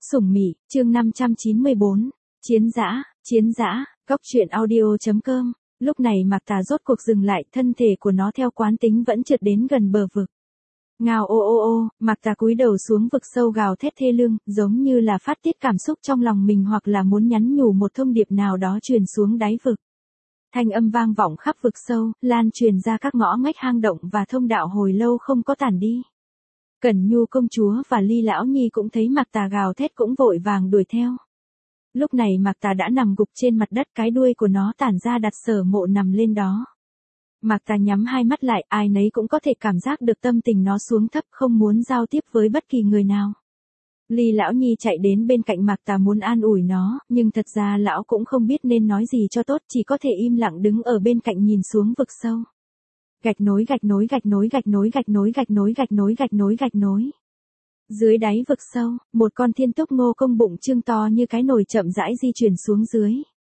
Sủng Mị, chương 594, Chiến dã, góc truyện audio.com. Lúc này Mạc Tà rốt cuộc dừng lại, thân thể của nó theo quán tính vẫn trượt đến gần bờ vực. Ngao ô ô ô, Mạc Tà cúi đầu xuống vực sâu gào thét thê lương, giống như là phát tiết cảm xúc trong lòng mình hoặc là muốn nhắn nhủ một thông điệp nào đó truyền xuống đáy vực. Thanh âm vang vọng khắp vực sâu, lan truyền ra các ngõ ngách hang động và thông đạo hồi lâu không có tản đi. Cẩn Nhu công chúa và Ly lão nhi cũng thấy Mạc Tà gào thét cũng vội vàng đuổi theo. Lúc này Mạc Tà đã nằm gục trên mặt đất, cái đuôi của nó tản ra đặt Sở Mộ nằm lên đó. Mạc Tà nhắm hai mắt lại, ai nấy cũng có thể cảm giác được tâm tình nó xuống thấp, không muốn giao tiếp với bất kỳ người nào. Ly lão nhi chạy đến bên cạnh Mạc Tà muốn an ủi nó, nhưng thật ra lão cũng không biết nên nói gì cho tốt, chỉ có thể im lặng đứng ở bên cạnh nhìn xuống vực sâu. Gạch nối gạch nối gạch nối gạch nối gạch nối gạch nối gạch nối gạch nối gạch nối. Dưới đáy vực sâu, một con thiên túc ngô công bụng trương to như cái nồi chậm rãi di chuyển xuống dưới.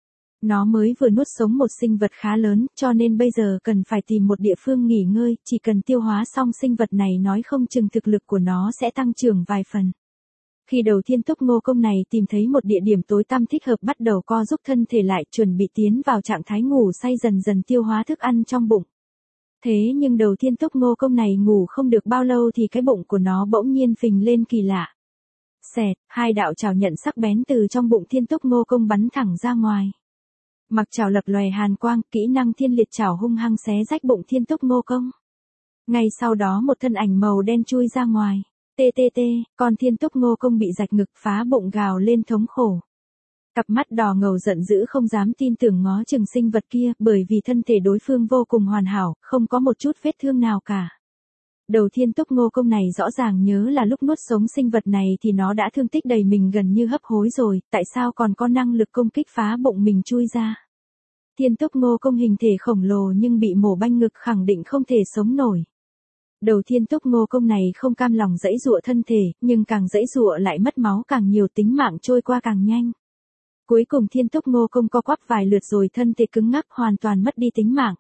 Nó mới vừa nuốt sống một sinh vật khá lớn, cho nên bây giờ cần phải tìm một địa phương nghỉ ngơi, chỉ cần tiêu hóa xong sinh vật này nói không chừng thực lực của nó sẽ tăng trưởng vài phần. Khi đầu thiên túc ngô công này tìm thấy một địa điểm tối tăm thích hợp, bắt đầu co giúp thân thể lại, chuẩn bị tiến vào trạng thái ngủ say, dần dần tiêu hóa thức ăn trong bụng. Thế nhưng đầu thiên túc ngô công này ngủ không được bao lâu thì cái bụng của nó bỗng nhiên phình lên kỳ lạ. Xẹt, hai đạo trảo nhận sắc bén từ trong bụng thiên túc ngô công bắn thẳng ra ngoài. Mặc trảo lập lòe hàn quang, kỹ năng thiên liệt trảo hung hăng xé rách bụng thiên túc ngô công. Ngay sau đó một thân ảnh màu đen chui ra ngoài. TTT, con thiên túc ngô công bị rạch ngực, phá bụng gào lên thống khổ. Cặp mắt đỏ ngầu giận dữ không dám tin tưởng ngó chừng sinh vật kia, bởi vì thân thể đối phương vô cùng hoàn hảo, không có một chút vết thương nào cả. Đầu thiên túc ngô công này rõ ràng nhớ là lúc nuốt sống sinh vật này thì nó đã thương tích đầy mình gần như hấp hối rồi, tại sao còn có năng lực công kích phá bụng mình chui ra. Thiên túc ngô công hình thể khổng lồ nhưng bị mổ banh ngực, khẳng định không thể sống nổi. Đầu thiên túc ngô công này không cam lòng giãy giụa thân thể, nhưng càng giãy giụa lại mất máu càng nhiều, tính mạng trôi qua càng nhanh. Cuối cùng thiên túc ngô công co quắp vài lượt rồi thân thể cứng ngắc, hoàn toàn mất đi tính mạng.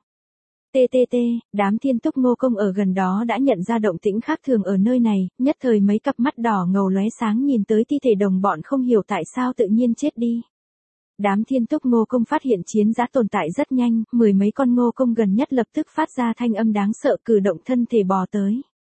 TTT, đám thiên túc ngô công ở gần đó đã nhận ra động tĩnh khác thường ở nơi này, nhất thời mấy cặp mắt đỏ ngầu lóe sáng nhìn tới thi thể đồng bọn, không hiểu tại sao tự nhiên chết đi. Đám thiên túc ngô công phát hiện chiến dã tồn tại rất nhanh, mười mấy con ngô công gần nhất lập tức phát ra thanh âm đáng sợ, cử động thân thể bò tới.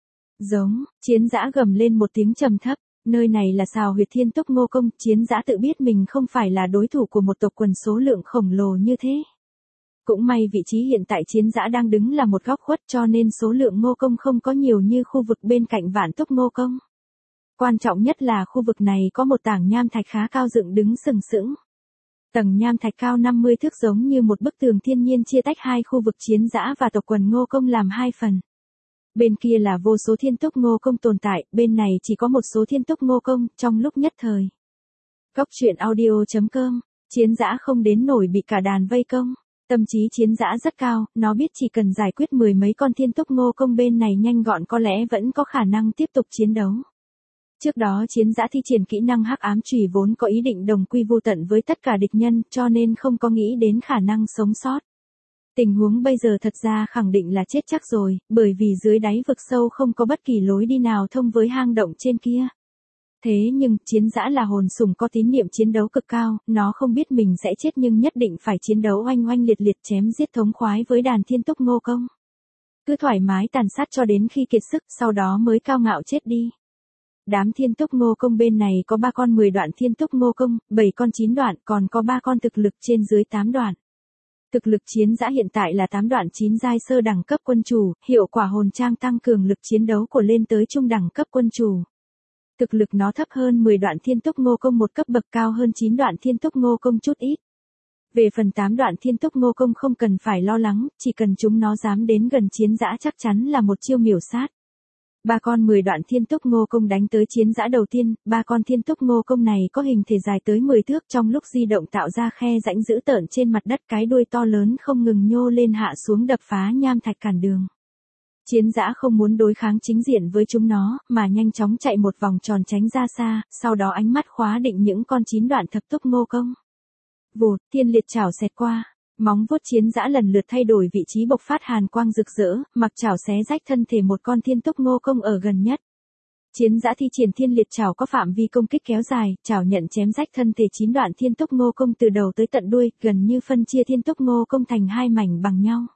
Giống, chiến dã gầm lên một tiếng trầm thấp. Nơi này là sào huyệt thiên túc ngô công, chiến dã tự biết mình không phải là đối thủ của một tộc quần số lượng khổng lồ như thế. Cũng may vị trí hiện tại chiến dã đang đứng là một góc khuất, cho nên số lượng ngô công không có nhiều như khu vực bên cạnh vạn túc ngô công. Quan trọng nhất là khu vực này có một tảng nham thạch khá cao dựng đứng sừng sững. Tầng nham thạch cao 50 thước giống như một bức tường thiên nhiên chia tách hai khu vực chiến dã và tộc quần ngô công làm hai phần. Bên kia là vô số thiên túc ngô công tồn tại, bên này chỉ có một số thiên túc ngô công, trong lúc nhất thời. Góc truyện audio.com, chiến dã không đến nổi bị cả đàn vây công. Tâm trí chiến dã rất cao, nó biết chỉ cần giải quyết mười mấy con thiên túc ngô công bên này nhanh gọn có lẽ vẫn có khả năng tiếp tục chiến đấu. Trước đó chiến dã thi triển kỹ năng hắc ám chùy vốn có ý định đồng quy vô tận với tất cả địch nhân, cho nên không có nghĩ đến khả năng sống sót. Tình huống bây giờ thật ra khẳng định là chết chắc rồi, bởi vì dưới đáy vực sâu không có bất kỳ lối đi nào thông với hang động trên kia. Thế nhưng, chiến dã là hồn sủng có tín niệm chiến đấu cực cao, nó không biết mình sẽ chết nhưng nhất định phải chiến đấu oanh oanh liệt liệt, chém giết thống khoái với đàn thiên túc ngô công. Cứ thoải mái tàn sát cho đến khi kiệt sức, sau đó mới cao ngạo chết đi. Đám thiên túc ngô công bên này có 3 con 10 đoạn thiên túc ngô công, 7 con 9 đoạn, còn có 3 con thực lực trên dưới 8 đoạn. Thực lực chiến dã hiện tại là 8 đoạn 9 giai sơ đẳng cấp quân chủ, hiệu quả hồn trang tăng cường lực chiến đấu của lên tới trung đẳng cấp quân chủ. Thực lực nó thấp hơn 10 đoạn thiên túc ngô công một cấp bậc, cao hơn 9 đoạn thiên túc ngô công chút ít. Về phần 8 đoạn thiên túc ngô công không cần phải lo lắng, chỉ cần chúng nó dám đến gần chiến dã chắc chắn là một chiêu miểu sát. 3 con 10 đoạn thiên túc ngô công đánh tới chiến dã đầu tiên, 3 con thiên túc ngô công này có hình thể dài tới 10 thước, trong lúc di động tạo ra khe rãnh dữ tợn trên mặt đất, cái đuôi to lớn không ngừng nhô lên hạ xuống đập phá nham thạch cản đường. Chiến dã không muốn đối kháng chính diện với chúng nó, mà nhanh chóng chạy một vòng tròn tránh ra xa, sau đó ánh mắt khóa định những con 9 đoạn thập túc ngô công. Vụt, thiên liệt chảo xẹt qua. Móng vuốt chiến dã lần lượt thay đổi vị trí bộc phát hàn quang rực rỡ, mặc chảo xé rách thân thể một con thiên túc ngô công ở gần nhất. Chiến dã thi triển thiên liệt trảo có phạm vi công kích kéo dài, trảo nhận chém rách thân thể 9 đoạn thiên tốc ngô công từ đầu tới tận đuôi, gần như phân chia thiên tốc ngô công thành hai mảnh bằng nhau.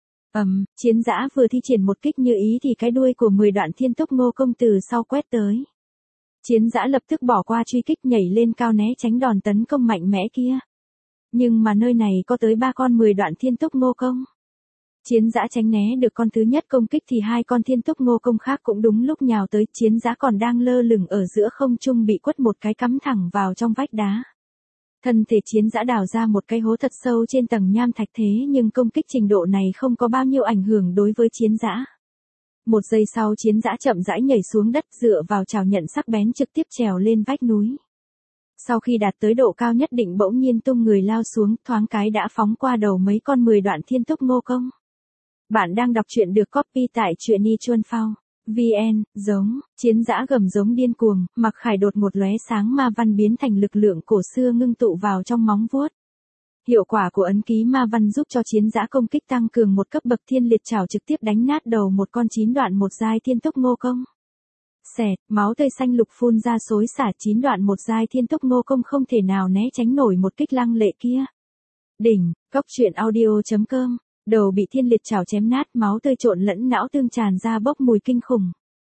Chiến dã vừa thi triển một kích như ý thì cái đuôi của 10 đoạn thiên tốc ngô công từ sau quét tới. Chiến dã lập tức bỏ qua truy kích nhảy lên cao né tránh đòn tấn công mạnh mẽ kia. Nhưng mà nơi này có tới 3 con 10 đoạn thiên tốc ngô công. Chiến dã tránh né được con thứ nhất công kích thì 2 con thiên tốc ngô công khác cũng đúng lúc nhào tới, chiến dã còn đang lơ lửng ở giữa không trung bị quất một cái cắm thẳng vào trong vách đá. Thân thể chiến dã đào ra một cái hố thật sâu trên tầng nham thạch thế nhưng công kích trình độ này không có bao nhiêu ảnh hưởng đối với chiến dã. Một giây sau chiến dã chậm rãi nhảy xuống đất dựa vào trảo nhận sắc bén trực tiếp trèo lên vách núi. Sau khi đạt tới độ cao nhất định bỗng nhiên tung người lao xuống, thoáng cái đã phóng qua đầu mấy con 10 đoạn thiên tốc ngô công. Bạn đang đọc truyện được copy tại truyện.ly.phao. VN, giống, chiến dã gầm giống điên cuồng, Mạc Khải đột một lóe sáng ma văn biến thành lực lượng cổ xưa ngưng tụ vào trong móng vuốt. Hiệu quả của ấn ký ma văn giúp cho chiến dã công kích tăng cường một cấp bậc, thiên liệt trảo trực tiếp đánh nát đầu một con 9 đoạn một giai thiên tốc ngô công. Xẹt, máu tươi xanh lục phun ra xối xả, 9 đoạn một giai thiên tốc ngô công không thể nào né tránh nổi một kích lăng lệ kia. Đỉnh, góc truyện audio.com. Đầu bị thiên liệt trảo chém nát, máu tươi trộn lẫn não tương tràn ra bốc mùi kinh khủng.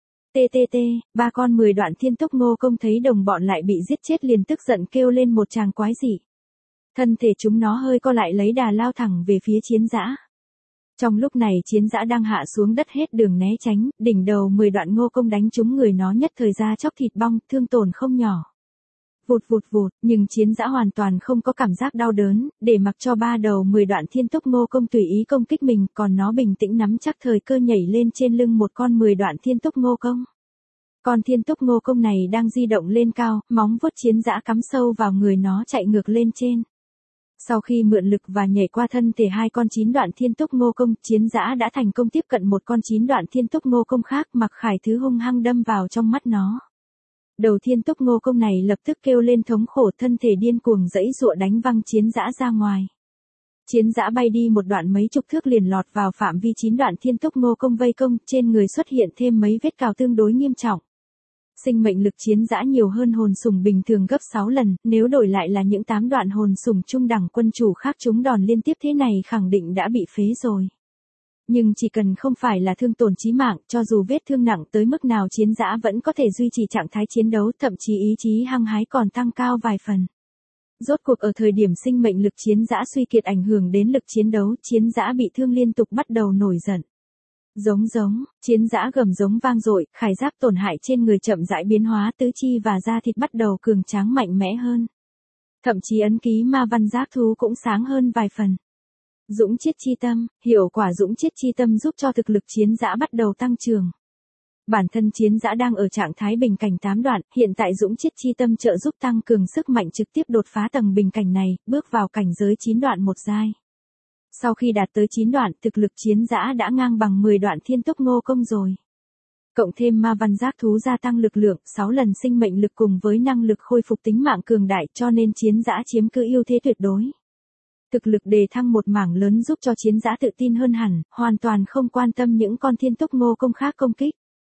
TTT, 3 con 10 đoạn thiên tốc ngô công thấy đồng bọn lại bị giết chết liền tức giận kêu lên một tràng quái dị. Thân thể chúng nó hơi co lại lấy đà lao thẳng về phía chiến dã. Trong lúc này chiến dã đang hạ xuống đất hết đường né tránh, đỉnh đầu 10 đoạn ngô công đánh trúng người nó nhất thời ra chóc thịt bong, thương tổn không nhỏ. Vụt vụt vụt, nhưng chiến dã hoàn toàn không có cảm giác đau đớn, để mặc cho 3 đầu 10 đoạn thiên tốc ngô công tùy ý công kích mình, còn nó bình tĩnh nắm chắc thời cơ nhảy lên trên lưng một con 10 đoạn thiên tốc ngô công. Con thiên tốc ngô công này đang di động lên cao, móng vuốt chiến dã cắm sâu vào người nó chạy ngược lên trên. Sau khi mượn lực và nhảy qua thân thể 2 con 9 đoạn thiên tốc ngô công, chiến dã đã thành công tiếp cận một con 9 đoạn thiên tốc ngô công khác, Mạc Khải thứ hung hăng đâm vào trong mắt nó. Đầu thiên tốc ngô công này lập tức kêu lên thống khổ, thân thể điên cuồng giãy giụa đánh văng chiến dã ra ngoài. Chiến dã bay đi một đoạn mấy chục thước liền lọt vào phạm vi 9 đoạn thiên tốc ngô công vây công, trên người xuất hiện thêm mấy vết cào tương đối nghiêm trọng. Sinh mệnh lực chiến dã nhiều hơn hồn sủng bình thường gấp 6 lần, nếu đổi lại là những 8 đoạn hồn sủng trung đẳng quân chủ khác chúng đòn liên tiếp thế này khẳng định đã bị phế rồi. Nhưng chỉ cần không phải là thương tổn chí mạng, cho dù vết thương nặng tới mức nào chiến dã vẫn có thể duy trì trạng thái chiến đấu, thậm chí ý chí hăng hái còn tăng cao vài phần. Rốt cuộc ở thời điểm sinh mệnh lực chiến dã suy kiệt ảnh hưởng đến lực chiến đấu, chiến dã bị thương liên tục bắt đầu nổi giận. Giống giống, chiến dã gầm giống vang dội, khải giáp tổn hại trên người chậm rãi biến hóa, tứ chi và da thịt bắt đầu cường tráng mạnh mẽ hơn. Thậm chí ấn ký ma văn giác thú cũng sáng hơn vài phần. Dũng chiết chi tâm, hiệu quả dũng chiết chi tâm giúp cho thực lực chiến dã bắt đầu tăng trưởng. Bản thân chiến dã đang ở trạng thái bình cảnh 8 đoạn, hiện tại dũng chiết chi tâm trợ giúp tăng cường sức mạnh trực tiếp đột phá tầng bình cảnh này, bước vào cảnh giới 9 đoạn một giai. Sau khi đạt tới 9 đoạn, thực lực chiến dã đã ngang bằng 10 đoạn thiên tốc ngô công rồi. Cộng thêm ma văn giác thú gia tăng lực lượng, 6 lần sinh mệnh lực cùng với năng lực khôi phục tính mạng cường đại, cho nên chiến dã chiếm cứ ưu thế tuyệt đối. Thực lực đề thăng một mảng lớn giúp cho chiến dã tự tin hơn hẳn, hoàn toàn không quan tâm những con thiên tốc ngô công khác công kích.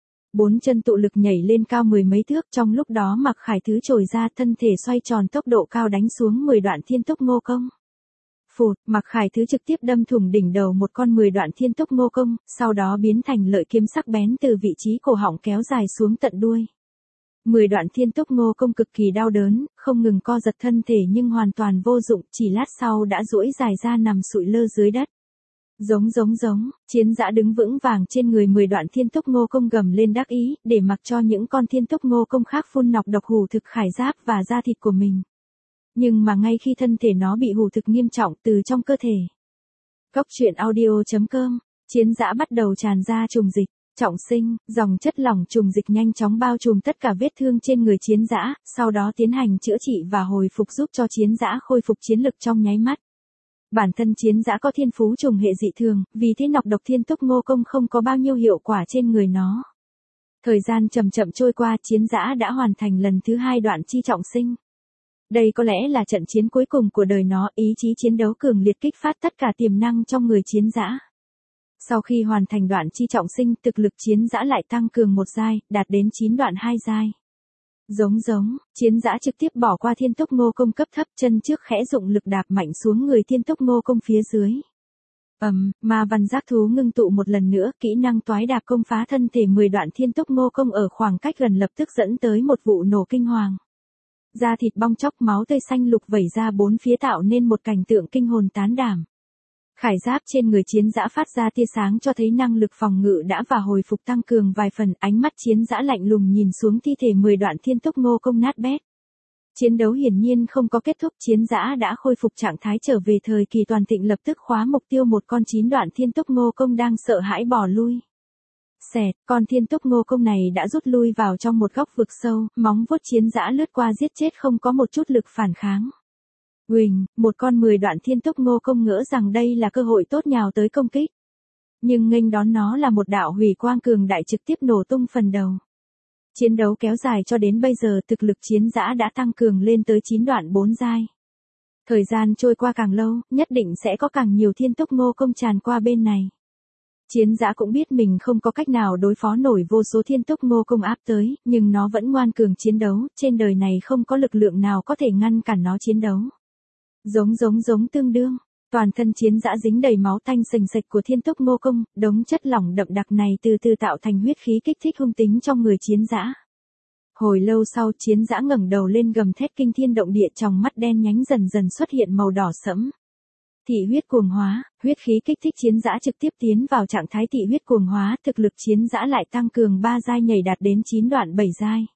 4 chân tụ lực nhảy lên cao 10 mấy thước, trong lúc đó Mạc Khải thứ trồi ra, thân thể xoay tròn tốc độ cao đánh xuống 10 đoạn thiên tốc ngô công. Phụt, Mạc Khải thứ trực tiếp đâm thủng đỉnh đầu một con 10 đoạn thiên tốc ngô công, sau đó biến thành lợi kiếm sắc bén từ vị trí cổ họng kéo dài xuống tận đuôi. 10 đoạn thiên tốc ngô công cực kỳ đau đớn, không ngừng co giật thân thể nhưng hoàn toàn vô dụng, chỉ lát sau đã duỗi dài ra nằm sụi lơ dưới đất. Giống giống giống, chiến dã đứng vững vàng trên người 10 đoạn thiên tốc ngô công gầm lên đắc ý, để mặc cho những con thiên tốc ngô công khác phun nọc độc hủ thực khải giáp và da thịt của mình. Nhưng mà ngay khi thân thể nó bị hủ thực nghiêm trọng từ trong cơ thể. Góc truyện audio.com, chiến dã bắt đầu tràn ra trùng dịch. Trọng sinh, dòng chất lỏng trùng dịch nhanh chóng bao trùm tất cả vết thương trên người chiến dã, sau đó tiến hành chữa trị và hồi phục giúp cho chiến dã khôi phục chiến lực trong nháy mắt. Bản thân chiến dã có thiên phú trùng hệ dị thường, vì thế nọc độc thiên tốc ngô công không có bao nhiêu hiệu quả trên người nó. Thời gian chậm chậm trôi qua, chiến dã đã hoàn thành lần thứ 2 đoạn chi trọng sinh. Đây có lẽ là trận chiến cuối cùng của đời nó, ý chí chiến đấu cường liệt kích phát tất cả tiềm năng trong người chiến dã. Sau khi hoàn thành đoạn chi trọng sinh, thực lực chiến dã lại tăng cường một giai, đạt đến 9 đoạn 2 giai. Giống, chiến dã trực tiếp bỏ qua Thiên Túc Ngô Công cấp thấp, chân trước khẽ dụng lực đạp mạnh xuống người Thiên Túc Ngô Công phía dưới. Ma văn giác thú ngưng tụ một lần nữa, kỹ năng toái đạp công phá thân thể 10 đoạn Thiên Túc Ngô Công ở khoảng cách gần lập tức dẫn tới một vụ nổ kinh hoàng. Da thịt bong chóc, máu tươi xanh lục vẩy ra bốn phía tạo nên một cảnh tượng kinh hồn tán đảm. Khải giáp trên người chiến dã phát ra tia sáng cho thấy năng lực phòng ngự đã và hồi phục tăng cường vài phần, ánh mắt chiến dã lạnh lùng nhìn xuống thi thể 10 đoạn Thiên Túc Ngô Công nát bét. Chiến đấu hiển nhiên không có kết thúc, chiến dã đã khôi phục trạng thái trở về thời kỳ toàn thịnh, lập tức khóa mục tiêu một con 9 đoạn Thiên Túc Ngô Công đang sợ hãi bỏ lui. Con Thiên Túc Ngô Công này đã rút lui vào trong một góc vực sâu, móng vuốt chiến dã lướt qua giết chết không có một chút lực phản kháng. Một con 10 đoạn Thiên Túc Ngô Công ngỡ rằng đây là cơ hội tốt nhào tới công kích. Nhưng nghênh đón nó là một đạo hủy quang cường đại trực tiếp nổ tung phần đầu. Chiến đấu kéo dài cho đến bây giờ, thực lực chiến dã đã tăng cường lên tới 9 đoạn 4 giai. Thời gian trôi qua càng lâu, nhất định sẽ có càng nhiều Thiên Túc Ngô Công tràn qua bên này. Chiến dã cũng biết mình không có cách nào đối phó nổi vô số Thiên Túc Ngô Công áp tới, nhưng nó vẫn ngoan cường chiến đấu, trên đời này không có lực lượng nào có thể ngăn cản nó chiến đấu. Giống tương đương, toàn thân chiến dã dính đầy máu tanh sình sạch của Thiên Túc Ngô Công, đống chất lỏng đậm đặc này từ từ tạo thành huyết khí kích thích hung tính trong người chiến dã. Hồi lâu sau, chiến dã ngẩng đầu lên gầm thét kinh thiên động địa, trong mắt đen nhánh dần dần xuất hiện màu đỏ sẫm. Thị huyết cuồng hóa, huyết khí kích thích chiến dã trực tiếp tiến vào trạng thái thị huyết cuồng hóa, thực lực chiến dã lại tăng cường 3 giai, nhảy đạt đến 9 đoạn 7 giai.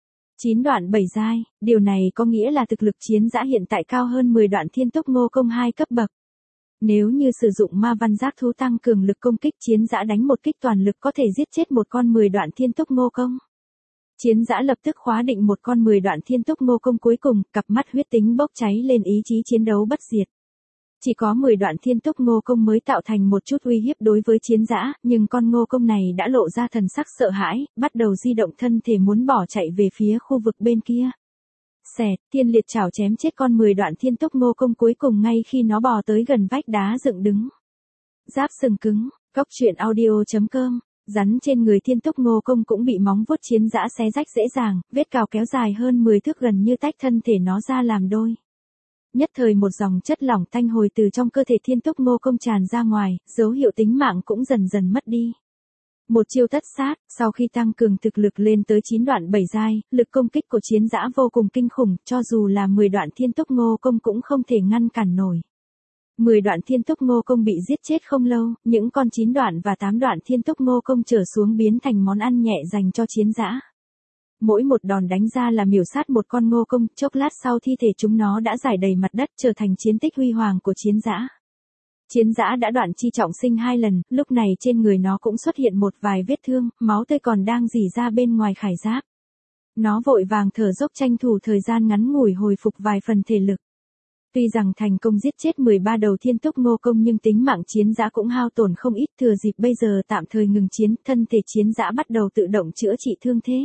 9 đoạn 7 giai, điều này có nghĩa là thực lực chiến dã hiện tại cao hơn 10 đoạn Thiên Túc Ngô Công 2 cấp bậc. Nếu như sử dụng ma văn giác thú tăng cường lực công kích, chiến dã đánh một kích toàn lực có thể giết chết một con 10 đoạn Thiên Túc Ngô Công. Chiến dã lập tức khóa định một con 10 đoạn Thiên Túc Ngô Công cuối cùng, cặp mắt huyết tính bốc cháy lên, ý chí chiến đấu bất diệt. Chỉ có 10 đoạn Thiên Túc Ngô Công mới tạo thành một chút uy hiếp đối với chiến dã, nhưng con Ngô Công này đã lộ ra thần sắc sợ hãi, bắt đầu di động thân thể muốn bỏ chạy về phía khu vực bên kia. Thiên liệt chảo chém chết con 10 đoạn Thiên Túc Ngô Công cuối cùng ngay khi nó bò tới gần vách đá dựng đứng. Giáp sừng cứng, Cóc Truyện Audio.com. Rắn trên người Thiên Túc Ngô Công cũng bị móng vuốt chiến dã xé rách dễ dàng, vết cào kéo dài hơn 10 thước gần như tách thân thể nó ra làm đôi. Nhất thời một dòng chất lỏng tanh hồi từ trong cơ thể Thiên Túc Ngô Công tràn ra ngoài, dấu hiệu tính mạng cũng dần dần mất đi. Một chiêu tất sát, sau khi tăng cường thực lực lên tới 9 đoạn 7 giai, lực công kích của chiến dã vô cùng kinh khủng, cho dù là 10 đoạn Thiên Túc Ngô Công cũng không thể ngăn cản nổi. 10 đoạn Thiên Túc Ngô Công bị giết chết không lâu, những con 9 đoạn và 8 đoạn Thiên Túc Ngô Công trở xuống biến thành món ăn nhẹ dành cho chiến dã. Mỗi một đòn đánh ra là miểu sát một con Ngô Công, chốc lát sau thi thể chúng nó đã rải đầy mặt đất, trở thành chiến tích huy hoàng của chiến dã. Chiến dã đã đoạn chi trọng sinh 2 lần, lúc này trên người nó cũng xuất hiện một vài vết thương, máu tươi còn đang rỉ ra bên ngoài khải giáp. Nó vội vàng thở dốc tranh thủ thời gian ngắn ngủi hồi phục vài phần thể lực. Tuy rằng thành công giết chết 13 đầu Thiên Túc Ngô Công nhưng tính mạng chiến dã cũng hao tổn không ít, thừa dịp bây giờ tạm thời ngừng chiến, thân thể chiến dã bắt đầu tự động chữa trị thương thế.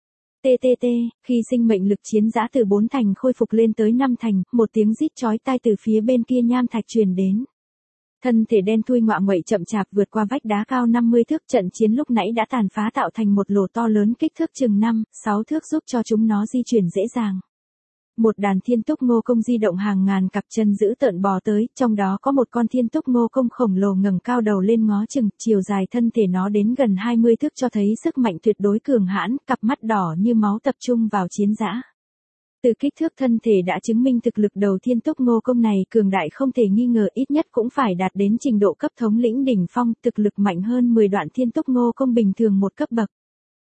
Khi sinh mệnh lực chiến dã từ 4 thành khôi phục lên tới 5 thành, một tiếng rít chói tai từ phía bên kia nham thạch truyền đến. Thân thể đen thui ngoạ nguậy chậm chạp vượt qua vách đá cao 50 thước, trận chiến lúc nãy đã tàn phá tạo thành một lỗ to lớn kích thước chừng 5-6 thước giúp cho chúng nó di chuyển dễ dàng. Một đàn Thiên Túc Ngô Công di động hàng ngàn cặp chân dữ tợn bò tới, trong đó có một con Thiên Túc Ngô Công khổng lồ ngẩng cao đầu lên ngó chừng, chiều dài thân thể nó đến gần 20 thước cho thấy sức mạnh tuyệt đối cường hãn, cặp mắt đỏ như máu tập trung vào chiến dã. Từ kích thước thân thể đã chứng minh thực lực đầu Thiên Túc Ngô Công này cường đại không thể nghi ngờ, ít nhất cũng phải đạt đến trình độ cấp thống lĩnh đỉnh phong, thực lực mạnh hơn 10 đoạn Thiên Túc Ngô Công bình thường một cấp bậc.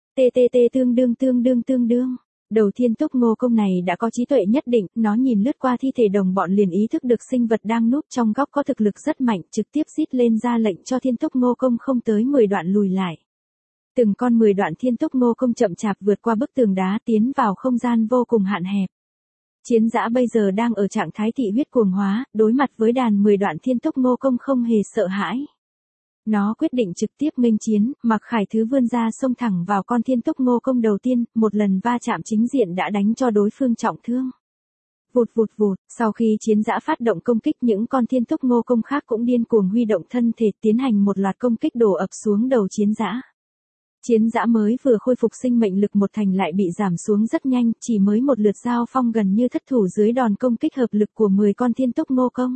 Tương đương. Đầu Thiên Túc Ngô Công này đã có trí tuệ nhất định, nó nhìn lướt qua thi thể đồng bọn liền ý thức được sinh vật đang núp trong góc có thực lực rất mạnh, trực tiếp rít lên ra lệnh cho Thiên Túc Ngô Công không tới 10 đoạn lùi lại. Từng con 10 đoạn Thiên Túc Ngô Công chậm chạp vượt qua bức tường đá tiến vào không gian vô cùng hạn hẹp. Chiến dã bây giờ đang ở trạng thái thị huyết cuồng hóa, đối mặt với đàn 10 đoạn Thiên Túc Ngô Công không hề sợ hãi. Nó quyết định trực tiếp nghênh chiến, mặc khải thứ vươn ra xông thẳng vào con Thiên Túc Ngô Công đầu tiên, một lần va chạm chính diện đã đánh cho đối phương trọng thương. Vụt vụt vụt, sau khi chiến dã phát động công kích, những con thiên túc ngô công khác cũng điên cuồng huy động thân thể tiến hành một loạt công kích đổ ập xuống đầu chiến dã. Chiến dã mới vừa khôi phục sinh mệnh lực một thành lại bị giảm xuống rất nhanh, chỉ mới một lượt giao phong gần như thất thủ dưới đòn công kích hợp lực của 10 con thiên túc ngô công.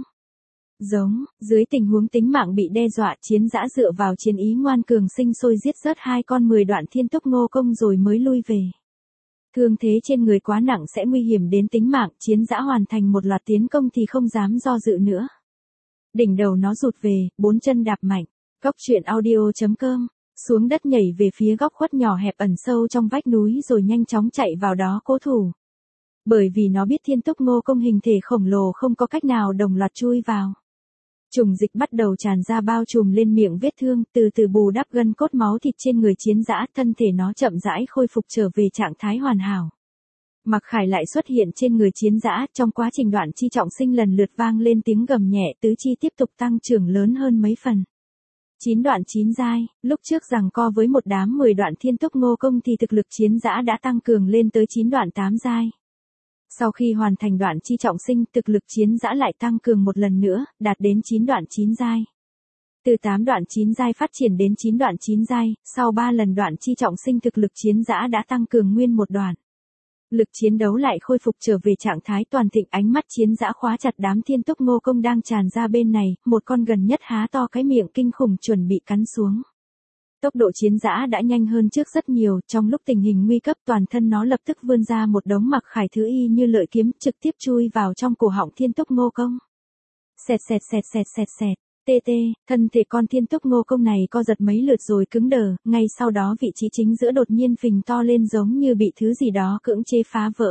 Dưới tình huống tính mạng bị đe dọa, chiến dã dựa vào chiến ý ngoan cường sinh sôi giết rớt 2 con 10 đoạn thiên túc ngô công rồi mới lui về. Thương thế trên người quá nặng sẽ nguy hiểm đến tính mạng, chiến dã hoàn thành một loạt tiến công thì không dám do dự nữa. Đỉnh đầu nó rụt về, 4 chân đạp mạnh. Góc truyện audio.com, xuống đất nhảy về phía góc khuất nhỏ hẹp ẩn sâu trong vách núi rồi nhanh chóng chạy vào đó cố thủ. Bởi vì nó biết thiên túc ngô công hình thể khổng lồ không có cách nào đồng loạt chui vào. Trùng dịch bắt đầu tràn ra bao trùm lên miệng vết thương, từ từ bù đắp gân cốt máu thịt trên người chiến dã, thân thể nó chậm rãi khôi phục trở về trạng thái hoàn hảo. Mặc Khải lại xuất hiện trên người chiến dã, trong quá trình đoạn chi trọng sinh lần lượt vang lên tiếng gầm nhẹ, tứ chi tiếp tục tăng trưởng lớn hơn mấy phần. 9 đoạn 9 giai, lúc trước giằng co với một đám 10 đoạn thiên túc ngô công thì thực lực chiến dã đã tăng cường lên tới 9 đoạn 8 giai. Sau khi hoàn thành đoạn chi trọng sinh, thực lực chiến dã lại tăng cường một lần nữa, đạt đến 9 đoạn 9 giai. Từ 8 đoạn 9 giai phát triển đến 9 đoạn 9 giai, sau 3 lần đoạn chi trọng sinh thực lực chiến dã đã tăng cường nguyên một đoạn. Lực chiến đấu lại khôi phục trở về trạng thái toàn thịnh, ánh mắt chiến dã khóa chặt đám thiên túc ngô công đang tràn ra bên này, một con gần nhất há to cái miệng kinh khủng chuẩn bị cắn xuống. Tốc độ chiến dã đã nhanh hơn trước rất nhiều, trong lúc tình hình nguy cấp toàn thân nó lập tức vươn ra một đống Mặc Khải thứ y như lợi kiếm trực tiếp chui vào trong cổ họng thiên túc ngô công. Xẹt xẹt xẹt xẹt xẹt xẹt, tê tê, thân thể con thiên túc ngô công này co giật mấy lượt rồi cứng đờ, ngay sau đó vị trí chính giữa đột nhiên phình to lên giống như bị thứ gì đó cưỡng chế phá vỡ.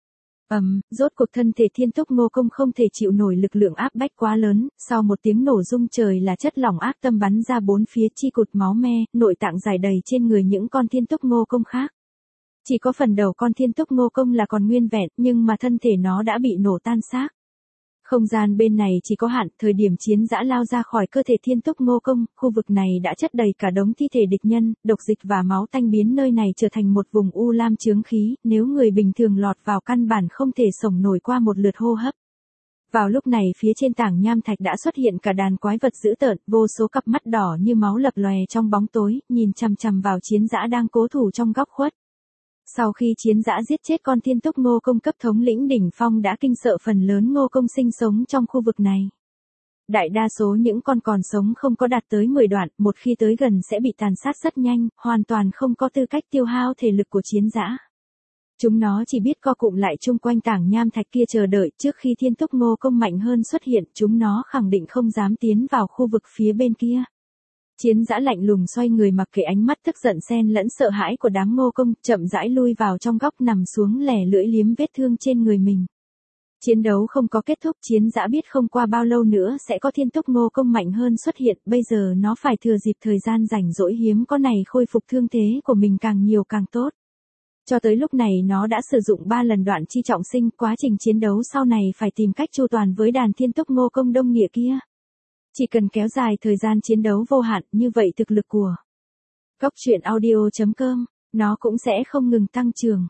Rốt cuộc thân thể thiên túc ngô công không thể chịu nổi lực lượng áp bách quá lớn, sau một tiếng nổ rung trời là chất lỏng ác tâm bắn ra bốn phía, chi cụt máu me, nội tạng rải đầy trên người những con thiên túc ngô công khác. Chỉ có phần đầu con thiên túc ngô công là còn nguyên vẹn, nhưng mà thân thể nó đã bị nổ tan xác. Không gian bên này chỉ có hạn, thời điểm chiến dã lao ra khỏi cơ thể thiên túc ngô công, khu vực này đã chất đầy cả đống thi thể địch nhân, độc dịch và máu tanh biến nơi này trở thành một vùng u lam chướng khí, nếu người bình thường lọt vào căn bản không thể sống nổi qua một lượt hô hấp. Vào lúc này phía trên tảng nham thạch đã xuất hiện cả đàn quái vật dữ tợn, vô số cặp mắt đỏ như máu lập lòe trong bóng tối, nhìn chằm chằm vào chiến dã đang cố thủ trong góc khuất. Sau khi chiến dã giết chết con thiên túc ngô công cấp thống lĩnh đỉnh phong đã kinh sợ phần lớn ngô công sinh sống trong khu vực này. Đại đa số những con còn sống không có đạt tới 10 đoạn, một khi tới gần sẽ bị tàn sát rất nhanh, hoàn toàn không có tư cách tiêu hao thể lực của chiến dã. Chúng nó chỉ biết co cụm lại chung quanh tảng nham thạch kia chờ đợi, trước khi thiên túc ngô công mạnh hơn xuất hiện, chúng nó khẳng định không dám tiến vào khu vực phía bên kia. Chiến dã lạnh lùng xoay người mặc kệ ánh mắt tức giận xen lẫn sợ hãi của đám ngô công, chậm rãi lui vào trong góc nằm xuống lẻ lưỡi liếm vết thương trên người mình. Chiến đấu không có kết thúc, chiến dã biết không qua bao lâu nữa sẽ có thiên túc ngô công mạnh hơn xuất hiện, bây giờ nó phải thừa dịp thời gian rảnh rỗi hiếm có này khôi phục thương thế của mình càng nhiều càng tốt. Cho tới lúc này nó đã sử dụng 3 lần đoạn chi trọng sinh, quá trình chiến đấu sau này phải tìm cách chu toàn với đàn thiên túc ngô công đông nghĩa kia. Chỉ cần kéo dài thời gian chiến đấu vô hạn, như vậy thực lực của Góc truyện audio.com, nó cũng sẽ không ngừng tăng trưởng.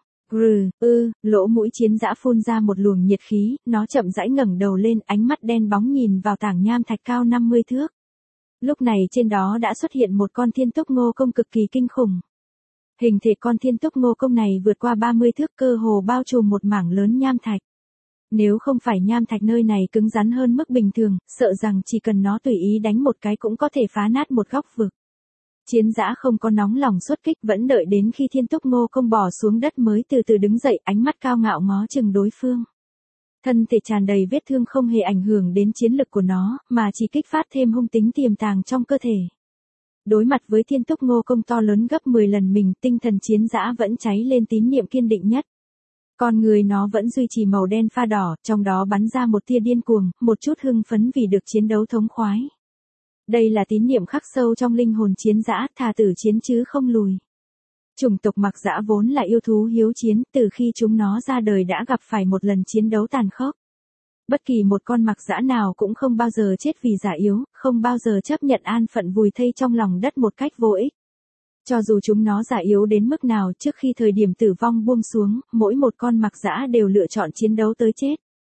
Lỗ mũi chiến dã phun ra một luồng nhiệt khí, nó chậm rãi ngẩng đầu lên, ánh mắt đen bóng nhìn vào tảng nham thạch cao 50 thước. Lúc này trên đó đã xuất hiện một con thiên túc ngô công cực kỳ kinh khủng. Hình thể con thiên túc ngô công này vượt qua 30 thước, cơ hồ bao trùm một mảng lớn nham thạch. Nếu không phải nham thạch nơi này cứng rắn hơn mức bình thường, sợ rằng chỉ cần nó tùy ý đánh một cái cũng có thể phá nát một góc vực. Chiến dã không có nóng lòng xuất kích, vẫn đợi đến khi thiên túc ngô công bò xuống đất mới từ từ đứng dậy, ánh mắt cao ngạo ngó chừng đối phương. Thân thể tràn đầy vết thương không hề ảnh hưởng đến chiến lực của nó, mà chỉ kích phát thêm hung tính tiềm tàng trong cơ thể. Đối mặt với thiên túc ngô công to lớn gấp 10 lần mình, tinh thần chiến dã vẫn cháy lên tín niệm kiên định nhất. Con người nó vẫn duy trì màu đen pha đỏ, trong đó bắn ra một tia điên cuồng, một chút hưng phấn vì được chiến đấu thống khoái. Đây là tín niệm khắc sâu trong linh hồn chiến dã, thà tử chiến chứ không lùi. Chủng tộc Mặc Dã vốn là yêu thú hiếu chiến, từ khi chúng nó ra đời đã gặp phải một lần chiến đấu tàn khốc. Bất kỳ một con Mặc Dã nào cũng không bao giờ chết vì già yếu, không bao giờ chấp nhận an phận vùi thây trong lòng đất một cách vô ích. Cho dù chúng nó già yếu đến mức nào, trước khi thời điểm tử vong buông xuống, mỗi một con Mặc Dã đều lựa chọn chiến đấu tới chết.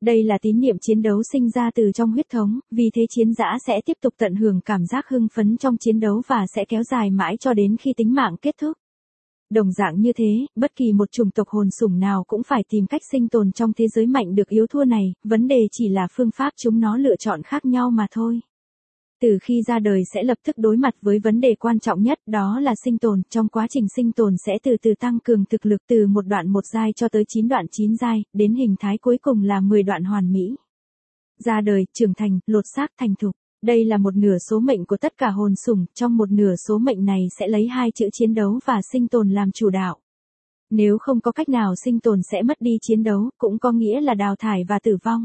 Đây là tín niệm chiến đấu sinh ra từ trong huyết thống, vì thế chiến dã sẽ tiếp tục tận hưởng cảm giác hưng phấn trong chiến đấu và sẽ kéo dài mãi cho đến khi tính mạng kết thúc. Đồng dạng như thế, bất kỳ một chủng tộc hồn sủng nào cũng phải tìm cách sinh tồn trong thế giới mạnh được yếu thua này, vấn đề chỉ là phương pháp chúng nó lựa chọn khác nhau mà thôi. Từ khi ra đời sẽ lập tức đối mặt với vấn đề quan trọng nhất, đó là sinh tồn. Trong quá trình sinh tồn sẽ từ từ tăng cường thực lực từ một đoạn 1 giai cho tới 9 đoạn 9 giai, đến hình thái cuối cùng là 10 đoạn hoàn mỹ. Ra đời, trưởng thành, lột xác, thành thục. Đây là một nửa số mệnh của tất cả hồn sủng, trong một nửa số mệnh này sẽ lấy hai chữ chiến đấu và sinh tồn làm chủ đạo. Nếu không có cách nào sinh tồn sẽ mất đi chiến đấu, cũng có nghĩa là đào thải và tử vong.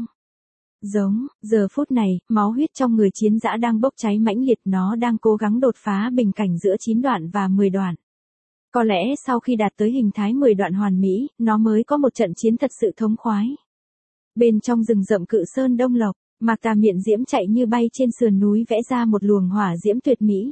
Giờ phút này, máu huyết trong người chiến dã đang bốc cháy mãnh liệt, nó đang cố gắng đột phá bình cảnh giữa 9 đoạn và 10 đoạn. Có lẽ sau khi đạt tới hình thái 10 đoạn hoàn mỹ, nó mới có một trận chiến thật sự thống khoái. Bên trong rừng rậm Cự Sơn Đông Lộc, Mạc Tà miệng diễm chạy như bay trên sườn núi vẽ ra một luồng hỏa diễm tuyệt mỹ.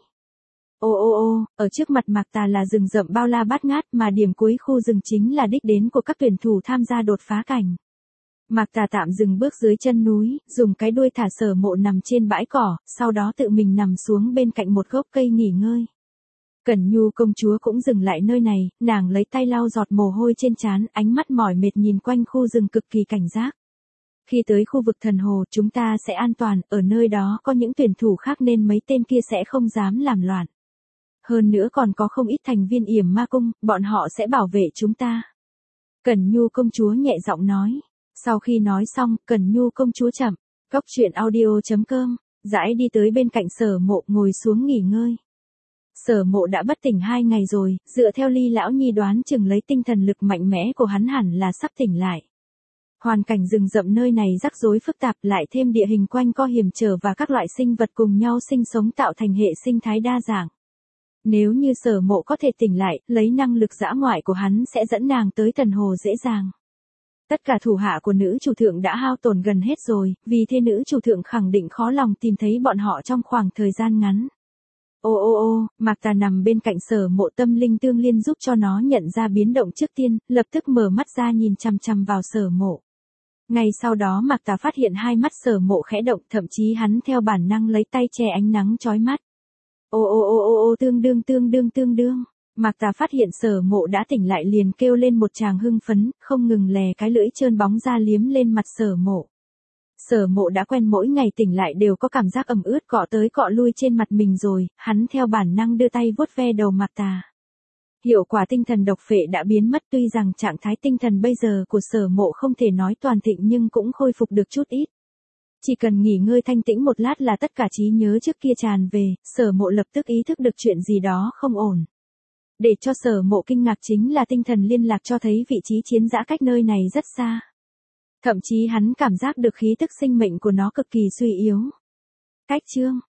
Ở trước mặt Mạc Tà là rừng rậm bao la bát ngát mà điểm cuối khu rừng chính là đích đến của các tuyển thủ tham gia đột phá cảnh. Mạc Tà tạm dừng bước dưới chân núi, dùng cái đuôi thả Sở Mộ nằm trên bãi cỏ, sau đó tự mình nằm xuống bên cạnh một gốc cây nghỉ ngơi. Cẩn Nhu công chúa cũng dừng lại nơi này, nàng lấy tay lau giọt mồ hôi trên trán, ánh mắt mỏi mệt nhìn quanh khu rừng cực kỳ cảnh giác. Khi tới khu vực thần hồ, chúng ta sẽ an toàn, ở nơi đó có những tuyển thủ khác nên mấy tên kia sẽ không dám làm loạn. Hơn nữa còn có không ít thành viên Yểm Ma Cung, bọn họ sẽ bảo vệ chúng ta. Cẩn Nhu công chúa nhẹ giọng nói. Sau khi nói xong, Cẩn Nhu công chúa chậm, Cóc truyện audio.com, rãi đi tới bên cạnh Sở Mộ ngồi xuống nghỉ ngơi. Sở Mộ đã bất tỉnh 2 ngày rồi, dựa theo Ly lão nhi đoán chừng lấy tinh thần lực mạnh mẽ của hắn hẳn là sắp tỉnh lại. Hoàn cảnh rừng rậm nơi này rắc rối phức tạp, lại thêm địa hình quanh co hiểm trở và các loại sinh vật cùng nhau sinh sống tạo thành hệ sinh thái đa dạng. Nếu như Sở Mộ có thể tỉnh lại, lấy năng lực dã ngoại của hắn sẽ dẫn nàng tới thần hồ dễ dàng. Tất cả thủ hạ của nữ chủ thượng đã hao tổn gần hết rồi, vì thế nữ chủ thượng khẳng định khó lòng tìm thấy bọn họ trong khoảng thời gian ngắn. Mạc Tà nằm bên cạnh Sở Mộ, tâm linh tương liên giúp cho nó nhận ra biến động trước tiên, lập tức mở mắt ra nhìn chằm chằm vào Sở Mộ. Ngay sau đó Mạc Tà phát hiện hai mắt Sở Mộ khẽ động, thậm chí hắn theo bản năng lấy tay che ánh nắng chói mắt. Tương đương. Mạc Tà phát hiện Sở Mộ đã tỉnh lại liền kêu lên một tràng hưng phấn, không ngừng lè cái lưỡi trơn bóng ra liếm lên mặt Sở Mộ. Sở Mộ đã quen mỗi ngày tỉnh lại đều có cảm giác ẩm ướt cọ tới cọ lui trên mặt mình rồi, hắn theo bản năng đưa tay vuốt ve đầu Mạc Tà. Hiệu quả tinh thần độc phệ đã biến mất, tuy rằng trạng thái tinh thần bây giờ của Sở Mộ không thể nói toàn thịnh nhưng cũng khôi phục được chút ít. Chỉ cần nghỉ ngơi thanh tĩnh một lát là tất cả trí nhớ trước kia tràn về, Sở Mộ lập tức ý thức được chuyện gì đó không ổn. Để cho Sở Mộ kinh ngạc chính là tinh thần liên lạc cho thấy vị trí chiến dã cách nơi này rất xa. Thậm chí hắn cảm giác được khí tức sinh mệnh của nó cực kỳ suy yếu. Cách chương